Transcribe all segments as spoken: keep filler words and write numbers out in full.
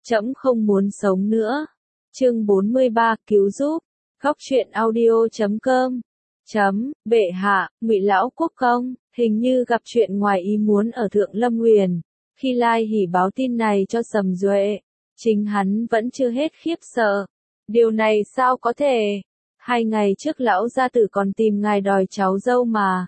Trẫm không muốn sống nữa. Chương bốn mươi ba, cứu giúp. Góc truyện audio chấm com. Chấm, bệ hạ, Ngụy lão quốc công, hình như gặp chuyện ngoài ý muốn ở Thượng Lâm Nguyền. Khi Lai Hỉ báo tin này cho Sầm Duệ, chính hắn vẫn chưa hết khiếp sợ. Điều này sao có thể? Hai ngày trước lão gia tử còn tìm ngài đòi cháu dâu mà.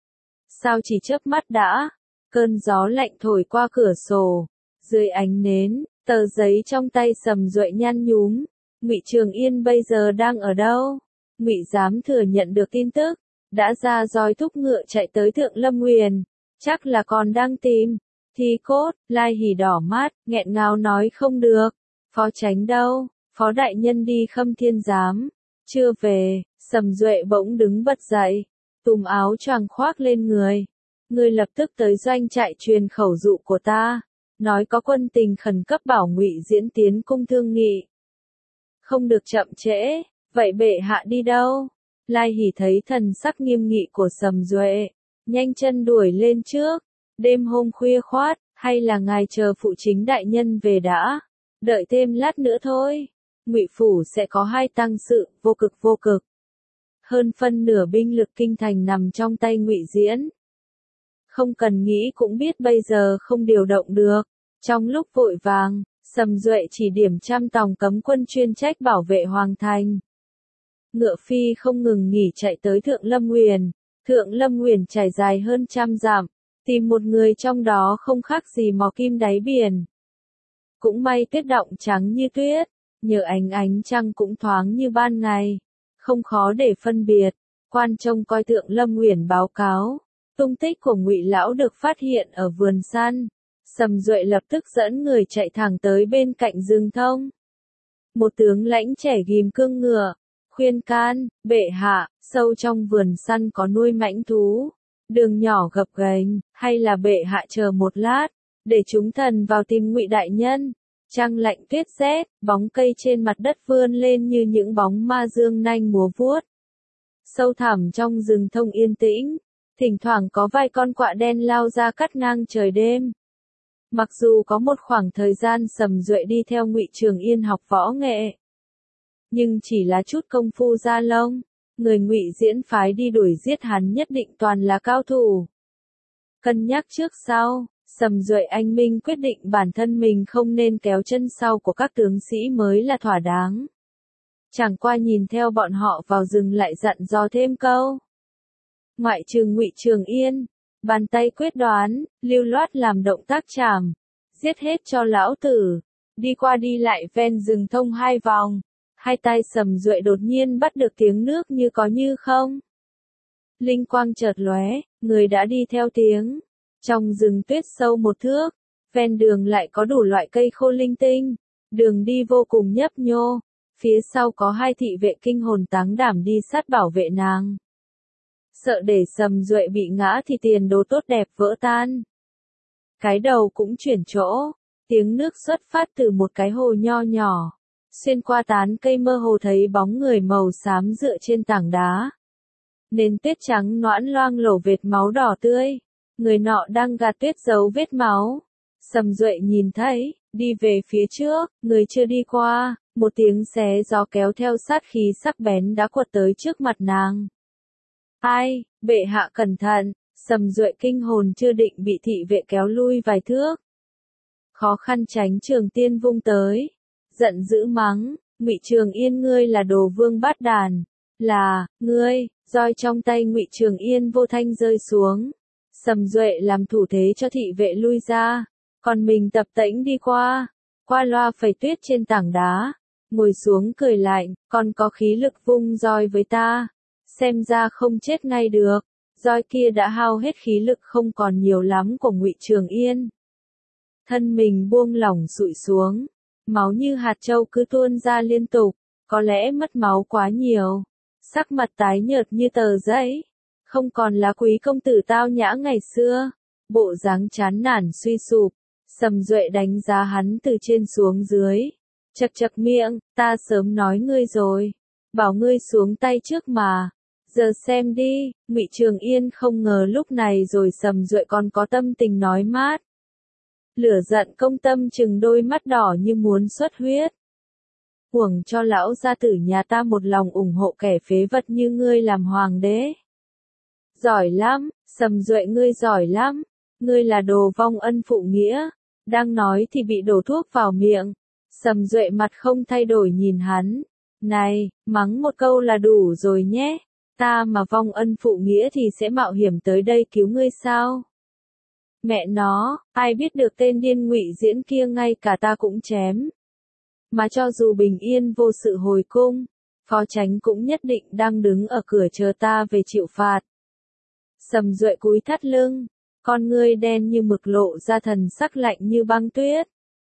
Sao chỉ chớp mắt đã? Cơn gió lạnh thổi qua cửa sổ, dưới ánh nến, tờ giấy trong tay Sầm Duệ nhăn nhúm. Ngụy Trường Yên bây giờ đang ở đâu? Ngụy Giám thừa nhận được tin tức, đã ra roi thúc ngựa chạy tới Thượng Lâm Nguyền, chắc là còn đang tìm. Thi cốt, Lai Hỉ đỏ mắt, nghẹn ngào nói không được. Phó Chánh đâu? Phó đại nhân đi Khâm Thiên Giám, chưa về. Sầm Duệ bỗng đứng bật dậy, túm áo choàng khoác lên người. Ngươi lập tức tới doanh trại truyền khẩu dụ của ta, nói có quân tình khẩn cấp bảo Ngụy Diễn tiến cung thương nghị. Không được chậm trễ. Vậy bệ hạ đi đâu? Lai Hỉ thấy thần sắc nghiêm nghị của Sầm Duệ, nhanh chân đuổi lên trước. Đêm hôm khuya khoát, hay là ngài chờ phụ chính đại nhân về đã? Đợi thêm lát nữa thôi. Ngụy phủ sẽ có hai tăng sự, vô cực vô cực. Hơn phân nửa binh lực kinh thành nằm trong tay Ngụy Diễn. Không cần nghĩ cũng biết bây giờ không điều động được. Trong lúc vội vàng, Sầm Duệ chỉ điểm trăm tòng cấm quân chuyên trách bảo vệ hoàng thành. Ngựa phi không ngừng nghỉ chạy tới Thượng Lâm Nguyền. Thượng Lâm Nguyền trải dài hơn trăm dặm, tìm một người trong đó không khác gì mò kim đáy biển. Cũng may tuyết động trắng như tuyết, nhờ ánh ánh trăng cũng thoáng như ban ngày, không khó để phân biệt. Quan trông coi Thượng Lâm Nguyền báo cáo, tung tích của Ngụy lão được phát hiện ở vườn săn. Sầm Duệ lập tức dẫn người chạy thẳng tới bên cạnh rừng thông. Một tướng lãnh trẻ ghim cương ngựa, khuyên can, bệ hạ, sâu trong vườn săn có nuôi mãnh thú, đường nhỏ gập ghềnh, hay là bệ hạ chờ một lát, để chúng thần vào tìm Ngụy đại nhân. Trăng lạnh tuyết rét, bóng cây trên mặt đất vươn lên như những bóng ma dương nanh múa vuốt. Sâu thẳm trong rừng thông yên tĩnh, thỉnh thoảng có vài con quạ đen lao ra cắt ngang trời đêm. Mặc dù có một khoảng thời gian Sầm Duệ đi theo Ngụy Trường Yên học võ nghệ, nhưng chỉ là chút công phu da lông, người Ngụy Diễn phái đi đuổi giết hắn nhất định toàn là cao thủ. Cân nhắc trước sau, Sầm Duệ anh minh quyết định bản thân mình không nên kéo chân sau của các tướng sĩ mới là thỏa đáng. Chẳng qua nhìn theo bọn họ vào rừng lại dặn dò thêm câu. Ngoại trừ Ngụy Trường Yên, bàn tay quyết đoán, lưu loát làm động tác chảm, giết hết cho lão tử. Đi qua đi lại ven rừng thông hai vòng, hai tay Sầm Duệ đột nhiên bắt được tiếng nước như có như không. Linh quang chợt lóe, người đã đi theo tiếng. Trong rừng tuyết sâu một thước, ven đường lại có đủ loại cây khô linh tinh, đường đi vô cùng nhấp nhô, phía sau có hai thị vệ kinh hồn táng đảm đi sát bảo vệ nàng. Sợ để Sầm Duệ bị ngã thì tiền đồ tốt đẹp vỡ tan. Cái đầu cũng chuyển chỗ, tiếng nước xuất phát từ một cái hồ nho nhỏ, xuyên qua tán cây mơ hồ thấy bóng người màu xám dựa trên tảng đá. Nền tuyết trắng noãn loang lổ vệt máu đỏ tươi, người nọ đang gạt tuyết giấu vết máu. Sầm Duệ nhìn thấy, đi về phía trước, người chưa đi qua, một tiếng xé gió kéo theo sát khí sắc bén đã quật tới trước mặt nàng. Ai, bệ hạ cẩn thận. Sầm Duệ kinh hồn chưa định bị thị vệ kéo lui vài thước. Khó khăn tránh Trường Tiên vung tới, giận dữ mắng, Ngụy Trường Yên ngươi là đồ vương bát đàn, là, ngươi, roi trong tay Ngụy Trường Yên vô thanh rơi xuống. Sầm Duệ làm thủ thế cho thị vệ lui ra, còn mình tập tễnh đi qua, qua loa phẩy tuyết trên tảng đá, ngồi xuống cười lạnh, còn có khí lực vung roi với ta, xem ra không chết ngay được. Roi kia đã hao hết khí lực không còn nhiều lắm của Ngụy Trường Yên. Thân mình buông lỏng sụi xuống, máu như hạt châu cứ tuôn ra liên tục, có lẽ mất máu quá nhiều. Sắc mặt tái nhợt như tờ giấy, không còn là quý công tử tao nhã ngày xưa, bộ dáng chán nản suy sụp. Sầm Duệ đánh giá hắn từ trên xuống dưới, chật chật miệng, ta sớm nói ngươi rồi, bảo ngươi xuống tay trước mà. Giờ xem đi. Ngụy Trường Yên không ngờ lúc này rồi Sầm Duệ còn có tâm tình nói mát. Lửa giận công tâm trừng đôi mắt đỏ như muốn xuất huyết. Huống cho lão gia tử nhà ta một lòng ủng hộ kẻ phế vật như ngươi làm hoàng đế. Giỏi lắm, Sầm Duệ ngươi giỏi lắm, ngươi là đồ vong ân phụ nghĩa. Đang nói thì bị đổ thuốc vào miệng. Sầm Duệ mặt không thay đổi nhìn hắn. Này, mắng một câu là đủ rồi nhé. Ta mà vong ân phụ nghĩa thì sẽ mạo hiểm tới đây cứu ngươi sao? Mẹ nó, ai biết được tên điên Ngụy Diễn kia ngay cả ta cũng chém. Mà cho dù bình yên vô sự hồi cung, Phó Chánh cũng nhất định đang đứng ở cửa chờ ta về chịu phạt. Sầm Duệ cúi thắt lưng, con ngươi đen như mực lộ ra thần sắc lạnh như băng tuyết.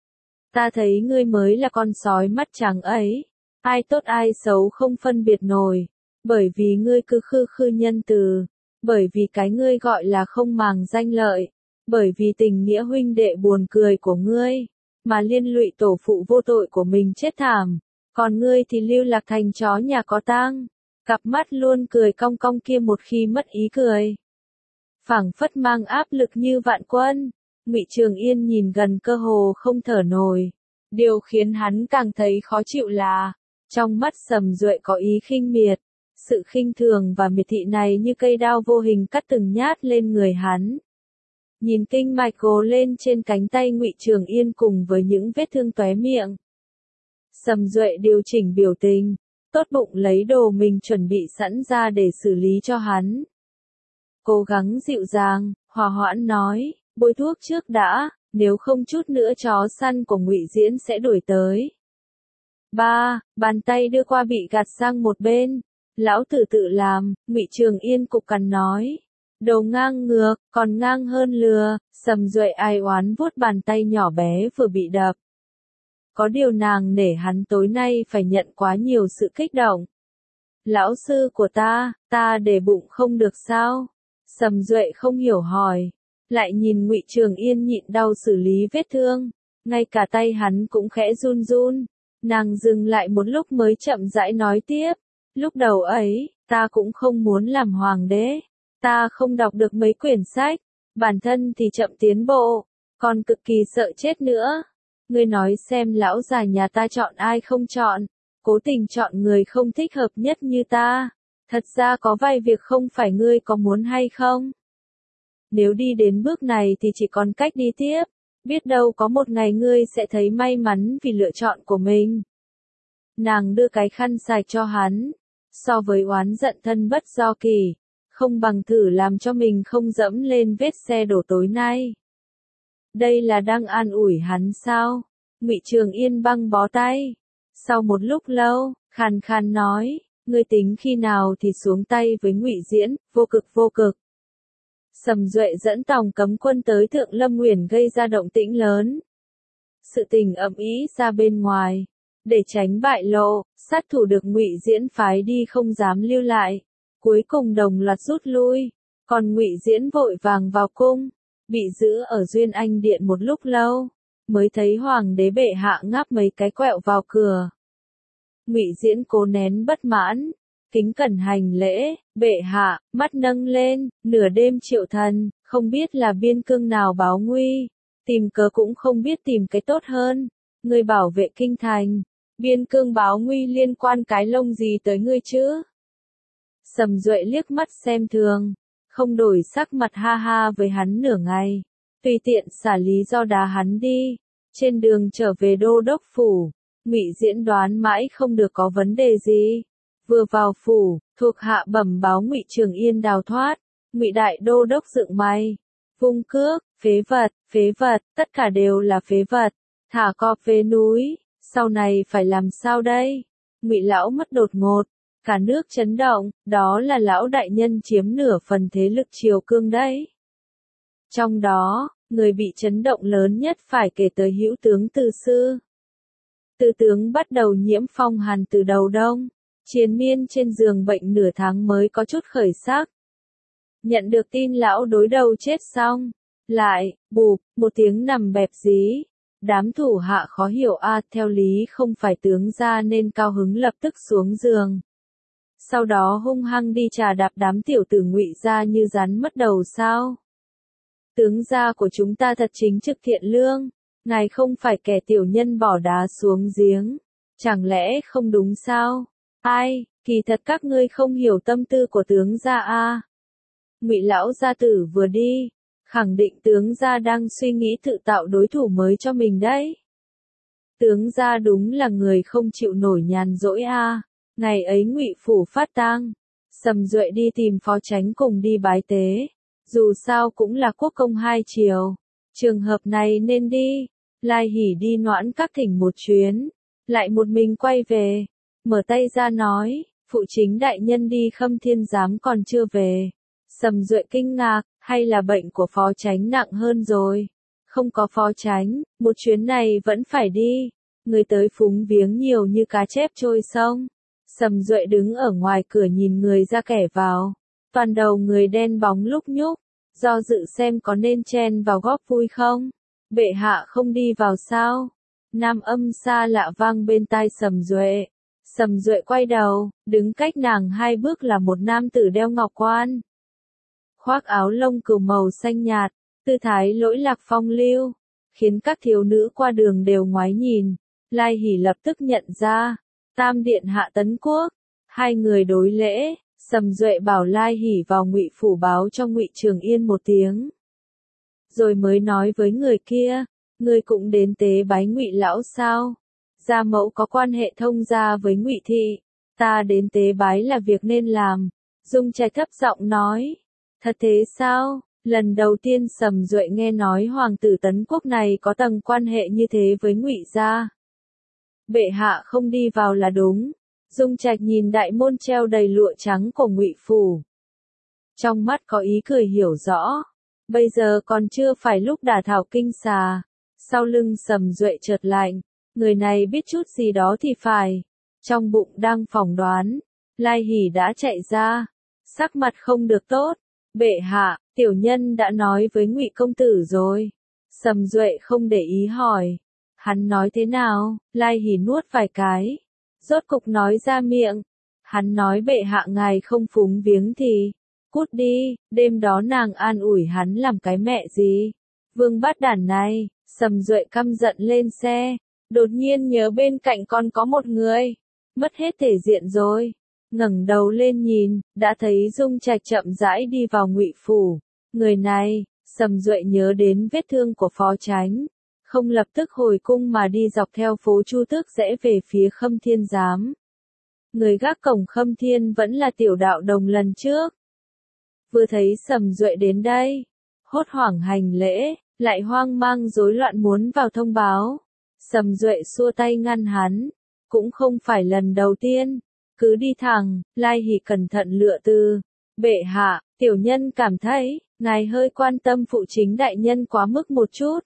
Ta thấy ngươi mới là con sói mắt trắng ấy, ai tốt ai xấu không phân biệt nổi, bởi vì ngươi cứ khư khư nhân từ, bởi vì cái ngươi gọi là không màng danh lợi, bởi vì tình nghĩa huynh đệ buồn cười của ngươi, mà liên lụy tổ phụ vô tội của mình chết thảm, còn ngươi thì lưu lạc thành chó nhà có tang, cặp mắt luôn cười cong cong kia một khi mất ý cười. Phảng phất mang áp lực như vạn quân, Ngụy Trường Yên nhìn gần cơ hồ không thở nổi. Điều khiến hắn càng thấy khó chịu là, trong mắt Sầm Duệ có ý khinh miệt, sự khinh thường và miệt thị này như cây đao vô hình cắt từng nhát lên người hắn. Nhìn kinh mạch gồ lên trên cánh tay Ngụy Trường Yên cùng với những vết thương tóe miệng. Sầm Duệ điều chỉnh biểu tình, tốt bụng lấy đồ mình chuẩn bị sẵn ra để xử lý cho hắn. Cố gắng dịu dàng, hòa hoãn nói, bôi thuốc trước đã, nếu không chút nữa chó săn của Ngụy Diễn sẽ đuổi tới. Ba, bàn tay đưa qua bị gạt sang một bên. Lão tử tự làm, Ngụy Trường Yên cục cằn nói. Đồ ngang ngược, còn ngang hơn lừa, Sầm Duệ ai oán vuốt bàn tay nhỏ bé vừa bị đập. Có điều nàng nể hắn tối nay phải nhận quá nhiều sự kích động. Lão sư của ta, ta để bụng không được sao? Sầm Duệ không hiểu hỏi. Lại nhìn Ngụy Trường Yên nhịn đau xử lý vết thương. Ngay cả tay hắn cũng khẽ run run. Nàng dừng lại một lúc mới chậm rãi nói tiếp. Lúc đầu ấy, ta cũng không muốn làm hoàng đế. Ta không đọc được mấy quyển sách. Bản thân thì chậm tiến bộ. Còn cực kỳ sợ chết nữa. Ngươi nói xem lão già nhà ta chọn ai không chọn. Cố tình chọn người không thích hợp nhất như ta. Thật ra có vài việc không phải ngươi có muốn hay không. Nếu đi đến bước này thì chỉ còn cách đi tiếp. Biết đâu có một ngày ngươi sẽ thấy may mắn vì lựa chọn của mình. Nàng đưa cái khăn sạch cho hắn. So với oán giận thân bất do kỳ, không bằng thử làm cho mình không dẫm lên vết xe đổ tối nay. Đây là đang an ủi hắn sao? Ngụy Trường Yên băng bó tay. Sau một lúc lâu, khàn khàn nói, ngươi tính khi nào thì xuống tay với Ngụy Diễn, vô cực vô cực. Sầm Duệ dẫn tòng cấm quân tới Thượng Lâm Uyển gây ra động tĩnh lớn. Sự tình ầm ĩ ra bên ngoài, để tránh bại lộ, sát thủ được Ngụy Diễn phái đi không dám lưu lại, cuối cùng đồng loạt rút lui, còn Ngụy Diễn vội vàng vào cung, bị giữ ở Duyên Anh Điện một lúc lâu, mới thấy hoàng đế bệ hạ ngáp mấy cái quẹo vào cửa. Ngụy Diễn cố nén bất mãn, kính cẩn hành lễ, bệ hạ, mắt nâng lên, nửa đêm triệu thần, không biết là biên cương nào báo nguy, tìm cớ cũng không biết tìm cái tốt hơn, người bảo vệ kinh thành, biên cương báo nguy liên quan cái lông gì tới ngươi chứ? Sầm Duệ liếc mắt xem thường, không đổi sắc mặt ha ha với hắn nửa ngày, tùy tiện xả lý do đá hắn đi, trên đường trở về đô đốc phủ, Ngụy Diễn đoán mãi không được có vấn đề gì. Vừa vào phủ, thuộc hạ bẩm báo Ngụy Trường Yên đào thoát, Ngụy đại đô đốc dựng mày, vung cước, phế vật, phế vật, tất cả đều là phế vật, thả cọp về núi, sau này phải làm sao đây? Ngụy lão mất đột ngột, cả nước chấn động, đó là lão đại nhân chiếm nửa phần thế lực triều cương đấy. Trong đó, người bị chấn động lớn nhất phải kể tới hữu tướng Từ Sư. Từ tướng bắt đầu nhiễm phong hàn từ đầu đông. Triền miên trên giường bệnh nửa tháng mới có chút khởi sắc. Nhận được tin lão đối đầu chết xong. Lại, bụp, một tiếng nằm bẹp dí. Đám thủ hạ khó hiểu a theo lý không phải tướng ra nên cao hứng lập tức xuống giường. Sau đó hung hăng đi trà đạp đám tiểu tử Ngụy ra như rắn mất đầu sao. Tướng gia của chúng ta thật chính trực thiện lương, ngài không phải kẻ tiểu nhân bỏ đá xuống giếng, chẳng lẽ không đúng sao? Ai, kỳ thật các ngươi không hiểu tâm tư của tướng gia a. Ngụy lão gia tử vừa đi, khẳng định tướng gia đang suy nghĩ tự tạo đối thủ mới cho mình đấy. Tướng gia đúng là người không chịu nổi nhàn rỗi a. Ngày ấy Ngụy phủ phát tang, Sầm Duệ đi tìm phó chánh cùng đi bái tế. Dù sao cũng là quốc công hai triều, trường hợp này nên đi. Lai Hỷ đi Noãn Các thỉnh một chuyến, lại một mình quay về, mở tay ra nói, phụ chính đại nhân đi Khâm Thiên Giám còn chưa về. Sầm Duệ kinh ngạc, hay là bệnh của phó chánh nặng hơn rồi? Không có phó chánh, một chuyến này vẫn phải đi. Người tới phúng viếng nhiều như cá chép trôi sông. Sầm Duệ đứng ở ngoài cửa nhìn người ra kẻ vào. Toàn đầu người đen bóng lúc nhúc, do dự xem có nên chen vào góp vui không? Bệ hạ không đi vào sao? Nam âm xa lạ vang bên tai Sầm Duệ. Sầm Duệ quay đầu, đứng cách nàng hai bước là một nam tử đeo ngọc quan. Khoác áo lông cừu màu xanh nhạt, tư thái lỗi lạc phong lưu, khiến các thiếu nữ qua đường đều ngoái nhìn. Lai Hỷ lập tức nhận ra, Tam điện hạ Tấn Quốc. Hai người đối lễ, Sầm Duệ bảo Lai Hỷ vào Ngụy phủ báo cho Ngụy Trường Yên một tiếng. Rồi mới nói với người kia, ngươi cũng đến tế bái Ngụy lão sao? Gia mẫu có quan hệ thông gia với Ngụy thị, ta đến tế bái là việc nên làm. Dung Trạch thấp giọng nói, thật thế sao? Lần đầu tiên Sầm Duệ nghe nói hoàng tử Tấn Quốc này có tầng quan hệ như thế với Ngụy gia. Bệ hạ không đi vào là đúng. Dung Trạch nhìn đại môn treo đầy lụa trắng của Ngụy phủ. Trong mắt có ý cười hiểu rõ. Bây giờ còn chưa phải lúc đả thảo kinh xà. Sau lưng Sầm Duệ chợt lạnh. Người này biết chút gì đó thì phải. Trong bụng đang phỏng đoán. Lai Hỷ đã chạy ra. Sắc mặt không được tốt. Bệ hạ, tiểu nhân đã nói với Ngụy công tử rồi. Sầm Duệ không để ý hỏi. Hắn nói thế nào? Lai Hỷ nuốt vài cái. Rốt cục nói ra miệng. Hắn nói bệ hạ ngài không phúng viếng thì cút đi. Đêm đó nàng an ủi hắn làm cái mẹ gì? Vương bát đản này. Sầm Duệ căm giận lên xe. Đột nhiên nhớ bên cạnh còn có một người. Mất hết thể diện rồi. Ngẩng đầu lên nhìn, đã thấy Dung Trạch chậm rãi đi vào Ngụy phủ. Người này, Sầm Duệ nhớ đến vết thương của phó chánh. Không lập tức hồi cung mà đi dọc theo phố Chu Tước rẽ về phía Khâm Thiên Giám. Người gác cổng Khâm Thiên vẫn là tiểu đạo đồng lần trước. Vừa thấy Sầm Duệ đến đây, hốt hoảng hành lễ, lại hoang mang rối loạn muốn vào thông báo. Sầm Duệ xua tay ngăn hắn, cũng không phải lần đầu tiên, cứ đi thẳng. Lai Hỷ cẩn thận lựa từ. Bệ hạ, tiểu nhân cảm thấy, ngài hơi quan tâm phụ chính đại nhân quá mức một chút.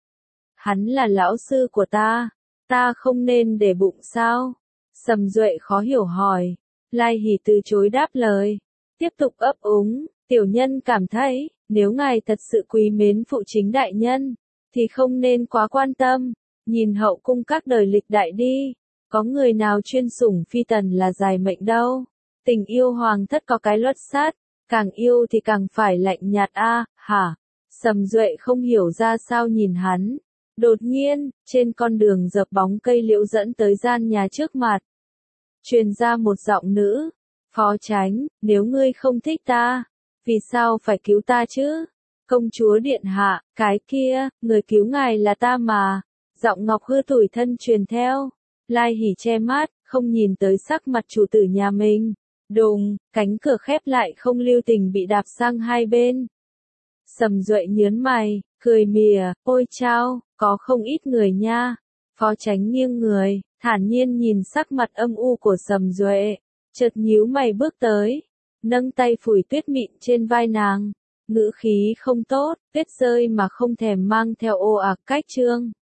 Hắn là lão sư của ta, ta không nên để bụng sao? Sầm Duệ khó hiểu hỏi. Lai Hỷ từ chối đáp lời, tiếp tục ấp úng, tiểu nhân cảm thấy, nếu ngài thật sự quý mến phụ chính đại nhân, thì không nên quá quan tâm, nhìn hậu cung các đời lịch đại đi, có người nào chuyên sủng phi tần là dài mệnh đâu. Tình yêu hoàng thất có cái luật sát, càng yêu thì càng phải lạnh nhạt a, hả? Sầm Duệ không hiểu ra sao nhìn hắn. Đột nhiên, trên con đường dợp bóng cây liễu dẫn tới gian nhà trước mặt. Truyền ra một giọng nữ. Phó chánh, nếu ngươi không thích ta, vì sao phải cứu ta chứ? Công chúa điện hạ, cái kia, người cứu ngài là ta mà. Giọng ngọc hư tủi thân truyền theo. Lai Hỷ che mắt, không nhìn tới sắc mặt chủ tử nhà mình. Đùng, cánh cửa khép lại không lưu tình bị đạp sang hai bên. Sầm Duệ nhớn mày, cười mỉa, ôi chao, có không ít người nha. Phó chánh nghiêng người, thản nhiên nhìn sắc mặt âm u của Sầm Duệ, chợt nhíu mày bước tới, nâng tay phủi tuyết mịn trên vai nàng, ngữ khí không tốt, tuyết rơi mà không thèm mang theo ồ ạt cách trương.